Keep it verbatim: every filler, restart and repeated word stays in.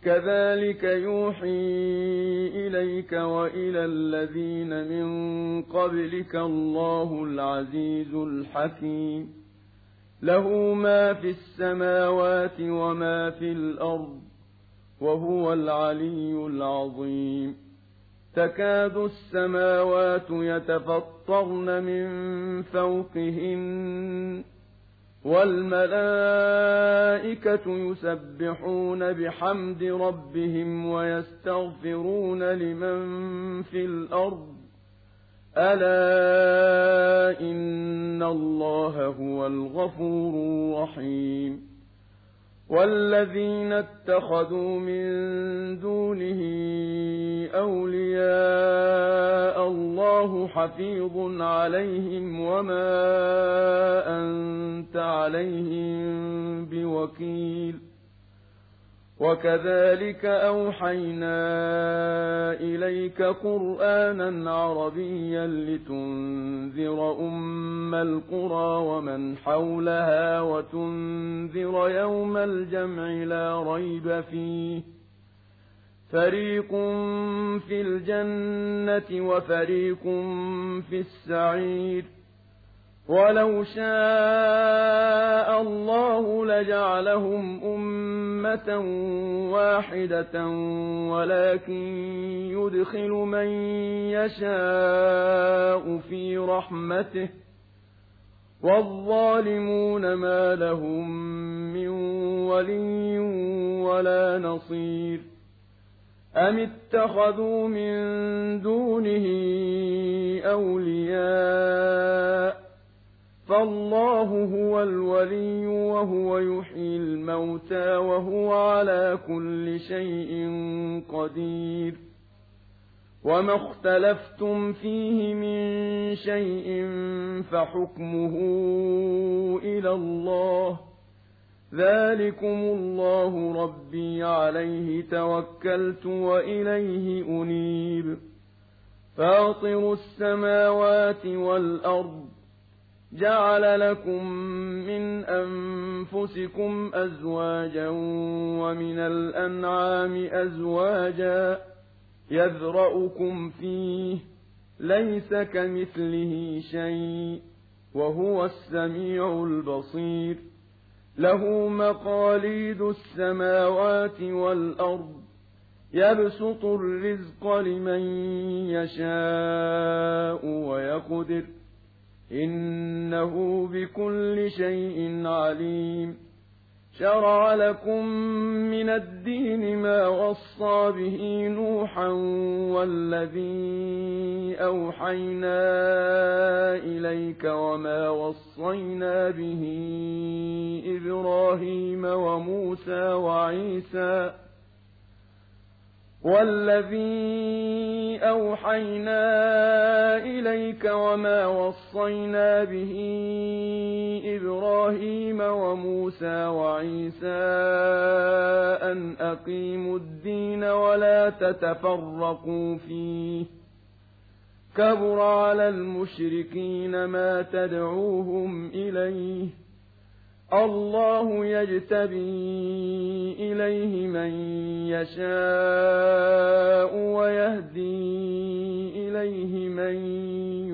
كذلك يوحي إليك وإلى الذين من قبلك الله العزيز الحكيم له ما في السماوات وما في الأرض وهو العلي العظيم تكاد السماوات يتفطرن من فوقهن والملائكة يسبحون بحمد ربهم ويستغفرون لمن في الأرض ألا إن الله هو الغفور الرحيم والذين اتخذوا من دونه أولياء الله حفيظ عليهم وما أنت عليهم بوكيل وكذلك أوحينا إليك قرآنا عربيا لتنذر أم القرى ومن حولها وتنذر يوم الجمع لا ريب فيه فريق في الجنة وفريق في السعير ولو شاء الله لجعلهم أمة واحدة ولكن يدخل من يشاء في رحمته والظالمون ما لهم من ولي ولا نصير أم اتخذوا من دونه أولياء فالله هو الولي وهو يحيي الموتى وهو على كل شيء قدير وما اختلفتم فيه من شيء فحكمه إلى الله ذلكم الله ربي عليه توكلت وإليه أنيب فاطر السماوات والأرض جعل لكم من أنفسكم أزواجا ومن الأنعام أزواجا يذرأكم فيه ليس كمثله شيء وهو السميع البصير له مقاليد السماوات والأرض يبسط الرزق لمن يشاء ويقدر إنه بكل شيء عليم شرع لكم من الدين ما وصى به نوحا والذي أوحينا إليك وما وصينا به إبراهيم وموسى وعيسى والذي أوحينا إليك وما وصينا به إبراهيم وموسى وعيسى أن أقيموا الدين ولا تتفرقوا فيه كبر على المشركين ما تدعوهم إليه الله يجتبي إليه من يشاء ويهدي إليه من